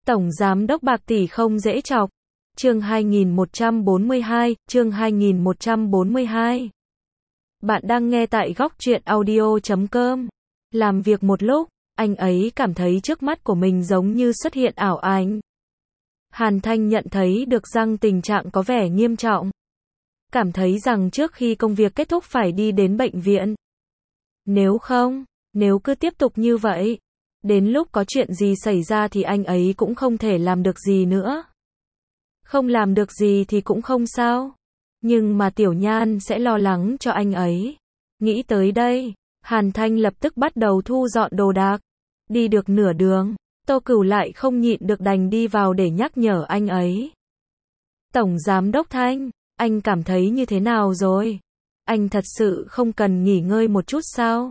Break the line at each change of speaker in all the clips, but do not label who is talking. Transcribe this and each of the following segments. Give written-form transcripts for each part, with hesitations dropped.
Tổng Giám đốc bạc tỷ không dễ chọc. Chương 2142, chương 2142. Bạn đang nghe tại góc truyện audio.com. Làm việc một lúc, anh ấy cảm thấy trước mắt của mình giống như xuất hiện ảo ảnh. Hàn Thanh nhận thấy được rằng tình trạng có vẻ nghiêm trọng. Cảm thấy rằng trước khi công việc kết thúc phải đi đến bệnh viện. Nếu cứ tiếp tục như vậy, đến lúc có chuyện gì xảy ra thì anh ấy cũng không thể làm được gì nữa. Không làm được gì thì cũng không sao. Nhưng mà Tiểu Nhan sẽ lo lắng cho anh ấy. Nghĩ tới đây, Hàn Thanh lập tức bắt đầu thu dọn đồ đạc. Đi được nửa đường, Tô Cửu lại không nhịn được đành đi vào để nhắc nhở anh ấy. Tổng Giám đốc Thanh, anh cảm thấy như thế nào rồi? Anh thật sự không cần nghỉ ngơi một chút sao?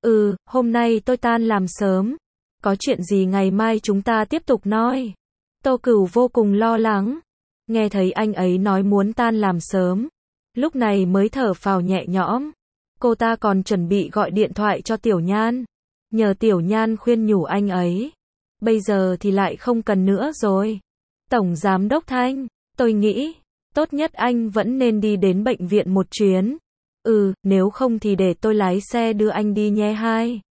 Hôm nay tôi tan làm sớm. Có chuyện gì ngày mai chúng ta tiếp tục nói. Tô Cửu vô cùng lo lắng. Nghe thấy anh ấy nói muốn tan làm sớm. Lúc này mới thở phào nhẹ nhõm. Cô ta còn chuẩn bị gọi điện thoại cho Tiểu Nhan. Nhờ Tiểu Nhan khuyên nhủ anh ấy. Bây giờ thì lại không cần nữa rồi. Tổng Giám đốc Thanh, tôi nghĩ, tốt nhất anh vẫn nên đi đến bệnh viện một chuyến. Nếu không thì để tôi lái xe đưa anh đi nhé hai.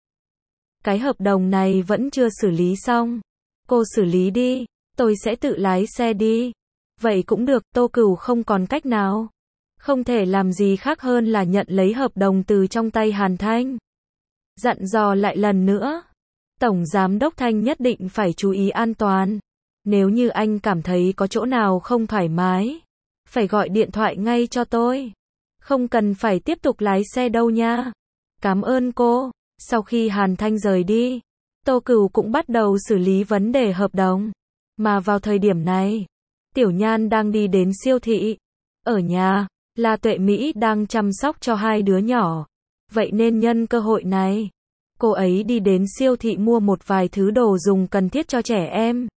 Cái hợp đồng này vẫn chưa xử lý xong. Cô xử lý đi, tôi sẽ tự lái xe đi. Vậy cũng được, Tô Cửu không còn cách nào. Không thể làm gì khác hơn là nhận lấy hợp đồng từ trong tay Hàn Thanh. Dặn dò lại lần nữa. Tổng Giám đốc Thanh nhất định phải chú ý an toàn. Nếu như anh cảm thấy có chỗ nào không thoải mái, phải gọi điện thoại ngay cho tôi. Không cần phải tiếp tục lái xe đâu nha. Cảm ơn cô. Sau khi Hàn Thanh rời đi, Tô Cửu cũng bắt đầu xử lý vấn đề hợp đồng. Mà vào thời điểm này, Tiểu Nhan đang đi đến siêu thị. Ở nhà, La Tuệ Mỹ đang chăm sóc cho hai đứa nhỏ. Vậy nên nhân cơ hội này, cô ấy đi đến siêu thị mua một vài thứ đồ dùng cần thiết cho trẻ em.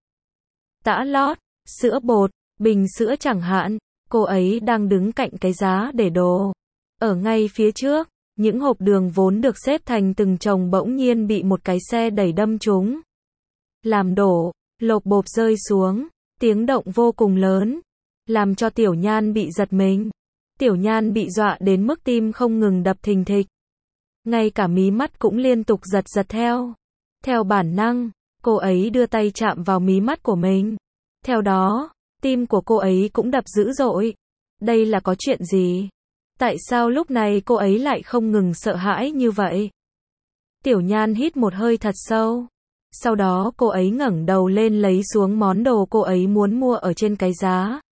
Tã lót, sữa bột, bình sữa chẳng hạn. Cô ấy đang đứng cạnh cái giá để đồ. Ở ngay phía trước, những hộp đường vốn được xếp thành từng chồng bỗng nhiên bị một cái xe đẩy đâm trúng. Làm đổ, lộp bộp rơi xuống, tiếng động vô cùng lớn, làm cho Tiểu Nhan bị giật mình. Tiểu Nhan bị dọa đến mức tim không ngừng đập thình thịch. Ngay cả mí mắt cũng liên tục giật giật theo. Theo bản năng, cô ấy đưa tay chạm vào mí mắt của mình. Theo đó, tim của cô ấy cũng đập dữ dội. Đây là có chuyện gì? Tại sao lúc này cô ấy lại không ngừng sợ hãi như vậy? Tiểu Nhan hít một hơi thật sâu. Sau đó cô ấy ngẩng đầu lên lấy xuống món đồ cô ấy muốn mua ở trên cái giá.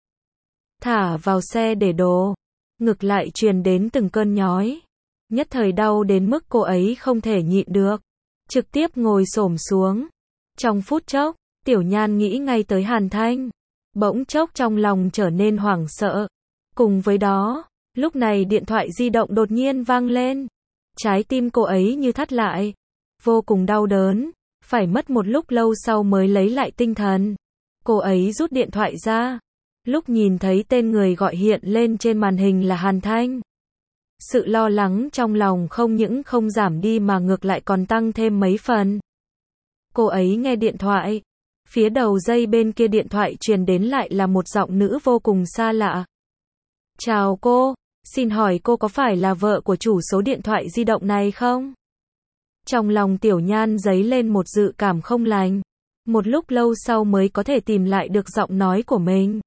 Thả vào xe để đồ. Ngực lại truyền đến từng cơn nhói. Nhất thời đau đến mức cô ấy không thể nhịn được. Trực tiếp ngồi xổm xuống. Trong phút chốc, Tiểu Nhan nghĩ ngay tới Hàn Thanh. Bỗng chốc trong lòng trở nên hoảng sợ. Cùng với đó, lúc này điện thoại di động đột nhiên vang lên. Trái tim cô ấy như thắt lại. Vô cùng đau đớn. Phải mất một lúc lâu sau mới lấy lại tinh thần. Cô ấy rút điện thoại ra. Lúc nhìn thấy tên người gọi hiện lên trên màn hình là Hàn Thanh. Sự lo lắng trong lòng không những không giảm đi mà ngược lại còn tăng thêm mấy phần. Cô ấy nghe điện thoại. Phía đầu dây bên kia điện thoại truyền đến lại là một giọng nữ vô cùng xa lạ. Chào cô, xin hỏi cô có phải là vợ của chủ số điện thoại di động này không? Trong lòng Tiểu Nhan dấy lên một dự cảm không lành. Một lúc lâu sau mới có thể tìm lại được giọng nói của mình.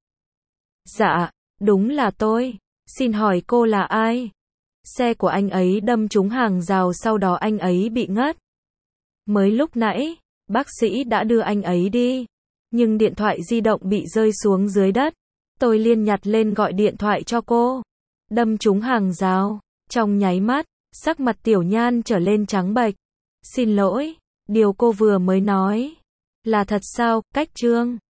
Dạ, đúng là tôi. Xin hỏi cô là ai? Xe của anh ấy đâm trúng hàng rào sau đó anh ấy bị ngất. Mới lúc nãy, bác sĩ đã đưa anh ấy đi. Nhưng điện thoại di động bị rơi xuống dưới đất. Tôi liền nhặt lên gọi điện thoại cho cô. Đâm trúng hàng rào. Trong nháy mắt, sắc mặt Tiểu Nhan trở lên trắng bệch. Xin lỗi, điều cô vừa mới nói là thật sao? Cách Trương